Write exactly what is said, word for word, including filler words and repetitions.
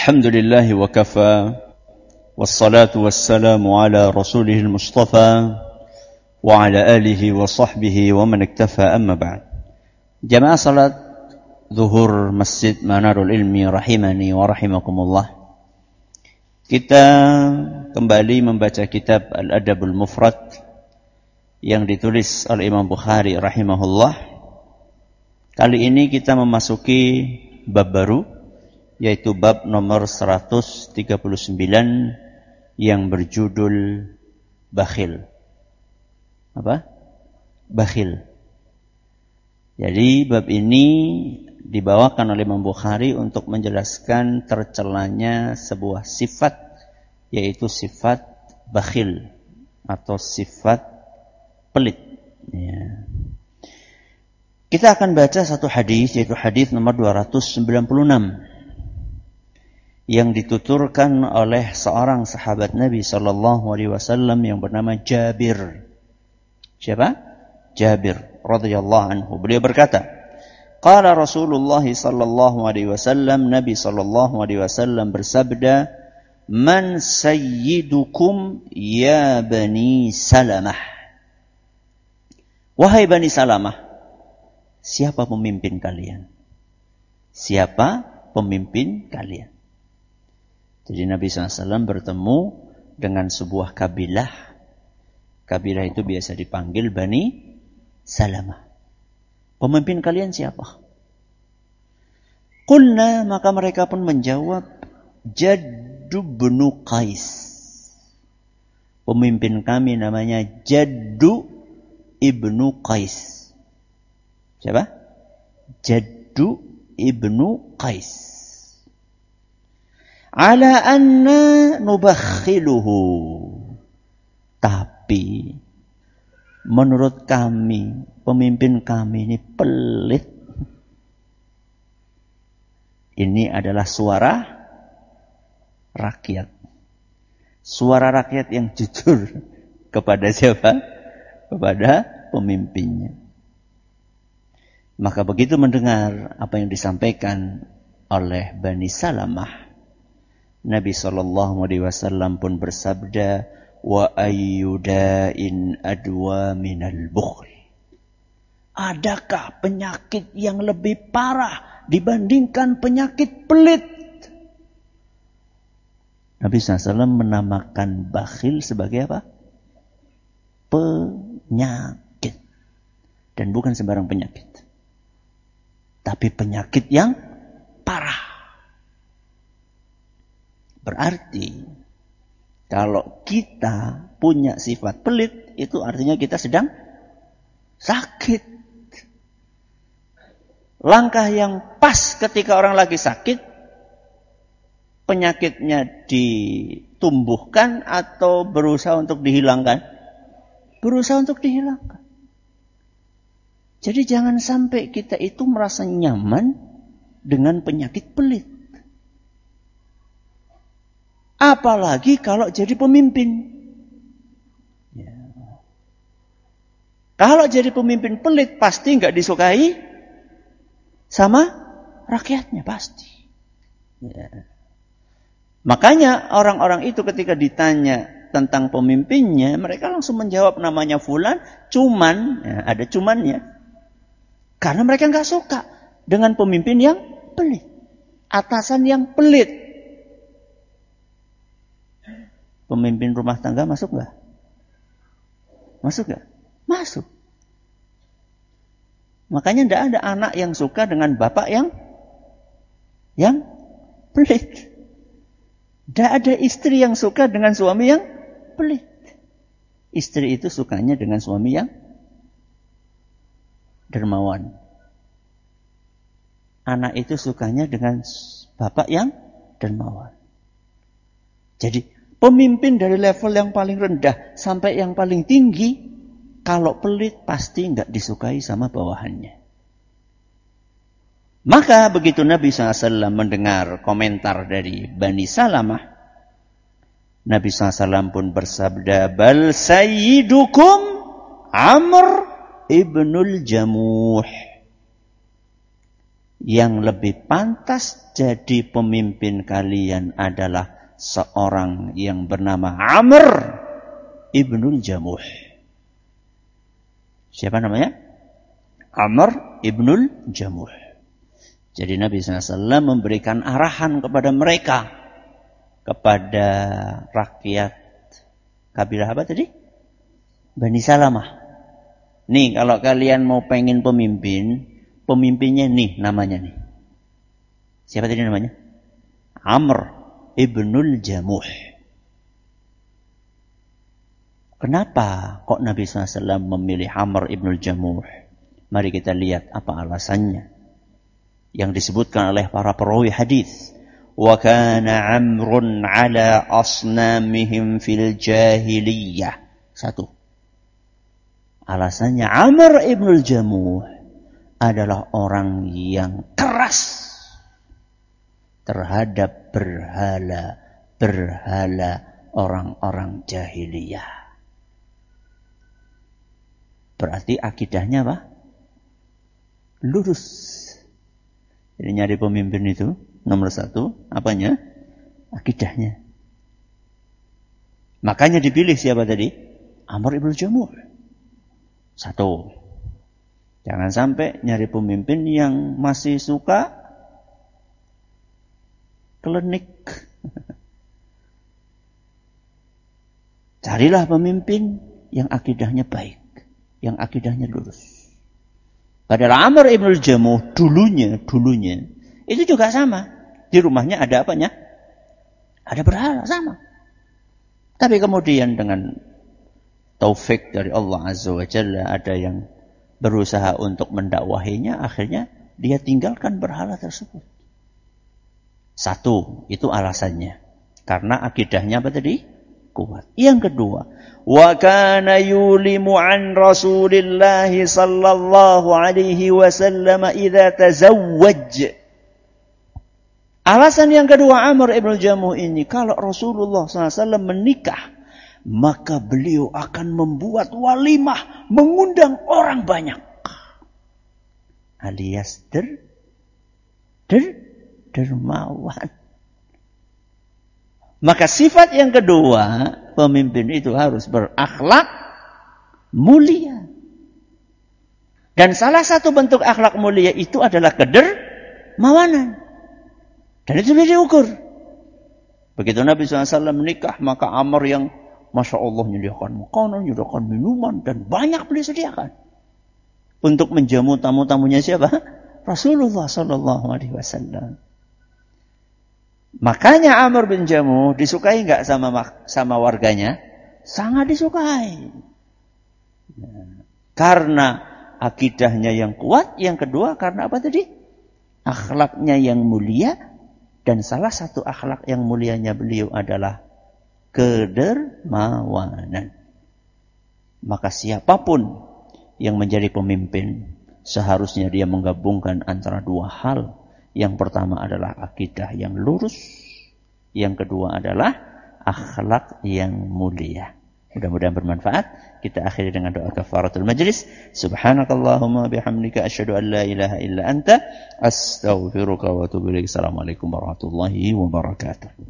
الحمد لله وكفى والصلاة والسلام على رسوله المصطفى وعلى آله وصحبه ومن اكتفى أما بعد. Jamaah salat zuhur Masjid Manarul Ilmi rahimani wa rahimakumullah. Kita kembali membaca kitab Al-Adabul Mufrad yang ditulis oleh Imam Bukhari rahimahullah. Kali ini kita memasuki bab baru, yaitu bab nomor seratus tiga puluh sembilan yang berjudul bakhil. Apa? Bakhil. Jadi bab ini dibawakan oleh Imam Bukhari untuk menjelaskan tercelanya sebuah sifat, yaitu sifat bakhil atau sifat pelit. Ya. Kita akan baca satu hadis, yaitu hadis nomor dua ratus sembilan puluh enam. Yang dituturkan oleh seorang sahabat Nabi sallallahu alaihi wasallam yang bernama Jabir. Siapa? Jabir radhiyallahu anhu. Beliau berkata, qala Rasulullah sallallahu alaihi wasallam, Nabi sallallahu alaihi wasallam bersabda, man sayyidukum ya Bani Salamah. Wahai Bani Salamah, siapa pemimpin kalian? Siapa pemimpin kalian? Jadi Nabi shallallahu alaihi wasallam bertemu dengan sebuah kabilah. Kabilah itu biasa dipanggil Bani Salamah. Pemimpin kalian siapa? Qulna, maka mereka pun menjawab, Jaddu ibnu Qais. Pemimpin kami namanya Jaddu ibnu Qais. Siapa? Jaddu ibnu Qais. Ala anna nubakhiluhu. Tapi menurut kami, pemimpin kami ini pelit. Ini adalah suara rakyat. Suara rakyat yang jujur kepada siapa? Kepada pemimpinnya. Maka begitu mendengar apa yang disampaikan oleh Bani Salamah, Nabi sallallahu alaihi wasallam pun bersabda, wa ayyuda'in adwa minal bukhl. Adakah penyakit yang lebih parah dibandingkan penyakit pelit? Nabi sallallahu alaihi wasallam menamakan bakhil sebagai apa? Penyakit. Dan bukan sembarang penyakit, tapi penyakit yang parah. Berarti kalau kita punya sifat pelit, itu artinya kita sedang sakit. Langkah yang pas ketika orang lagi sakit, penyakitnya ditumbuhkan atau berusaha untuk dihilangkan? Berusaha untuk dihilangkan. Jadi jangan sampai kita itu merasa nyaman dengan penyakit pelit. Apalagi kalau jadi pemimpin. Ya. Kalau jadi pemimpin pelit, pasti nggak disukai sama rakyatnya, pasti. Ya. Makanya orang-orang itu ketika ditanya tentang pemimpinnya, mereka langsung menjawab namanya fulan, cuman, ya, ada cumannya. Karena mereka nggak suka dengan pemimpin yang pelit, atasan yang pelit. Pemimpin rumah tangga masuk nggak? Masuk nggak? Masuk. Makanya tidak ada anak yang suka dengan bapak yang yang pelit. Tidak ada istri yang suka dengan suami yang pelit. Istri itu sukanya dengan suami yang dermawan. Anak itu sukanya dengan bapak yang dermawan. Jadi pemimpin dari level yang paling rendah sampai yang paling tinggi, kalau pelit pasti nggak disukai sama bawahannya. Maka begitu Nabi shallallahu alaihi wasallam mendengar komentar dari Bani Salamah, Nabi shallallahu alaihi wasallam pun bersabda, bal sayyidukum Amr ibnul Jamuh. yang lebih pantas jadi pemimpin kalian adalah seorang yang bernama Amr ibnul Jamuh. Siapa namanya? Amr ibnul Jamuh. Jadi Nabi shallallahu alaihi wasallam memberikan arahan kepada mereka, kepada rakyat kabilah apa tadi? Bani Salamah. Nih, kalau kalian mau pengen pemimpin, pemimpinnya nih namanya nih. Siapa tadi namanya? Amr ibnul Jamuh. Kenapa kok Nabi shallallahu alaihi wasallam memilih Amr ibnul Jamuh? Mari kita lihat apa alasannya. Yang disebutkan oleh para perawi hadis. Wa kana Amrun ala asnamihim fil jahiliyah. Satu. Alasannya Amr ibnul Jamuh adalah orang yang keras terhadap berhala-berhala orang-orang jahiliyah. Berarti akidahnya apa? Lurus. Jadi nyari pemimpin itu nomor satu, apanya? Akidahnya. Makanya dipilih siapa tadi? Amr ibnul Jamuh. Satu. Jangan sampai nyari pemimpin yang masih suka klenik. Carilah pemimpin yang akidahnya baik, yang akidahnya lurus. Padahal Amr ibnul Jamuh dulunya, dulunya itu juga sama. Di rumahnya ada apanya? Ada berhala, sama. Tapi kemudian dengan taufik dari Allah Azza wa Jalla, ada yang berusaha untuk mendakwahinya, akhirnya dia tinggalkan berhala tersebut. Satu, itu alasannya. Karena akidahnya apa tadi? Kuat. Yang kedua, wa kana yulimu an Rasulillah sallallahu alaihi wasallam idza tazawwaj. Alasan yang kedua Amr ibnul Jamuh ini, kalau Rasulullah sallallahu alaihi wasallam menikah, maka beliau akan membuat walimah, mengundang orang banyak. Alias der der dermawan. Maka sifat yang kedua, pemimpin itu harus berakhlak mulia. Dan salah satu bentuk akhlak mulia itu adalah kedermawanan. Dan itu bisa diukur. Begitu Nabi shallallahu alaihi wasallam menikah, maka Amr yang Masya Allah menyediakan makanan, menyediakan minuman, dan banyak beliau sediakan. Untuk menjamu tamu-tamunya siapa? Rasulullah shallallahu alaihi wasallam. Makanya Amr bin Jamuh disukai nggak sama sama warganya? Sangat disukai. Nah, karena akidahnya yang kuat, yang kedua karena apa tadi? Akhlaknya yang mulia, dan salah satu akhlak yang mulianya beliau adalah kedermawanan. Maka siapapun yang menjadi pemimpin, seharusnya dia menggabungkan antara dua hal. Yang pertama adalah akidah yang lurus. Yang kedua adalah akhlak yang mulia. Mudah-mudahan bermanfaat. Kita akhiri dengan doa kafaratul majlis. Subhanakallahumma bihamdika asyhadu an la ilaha illa anta astaghfiruka wa atubu ilaik. Assalamualaikum warahmatullahi wabarakatuh.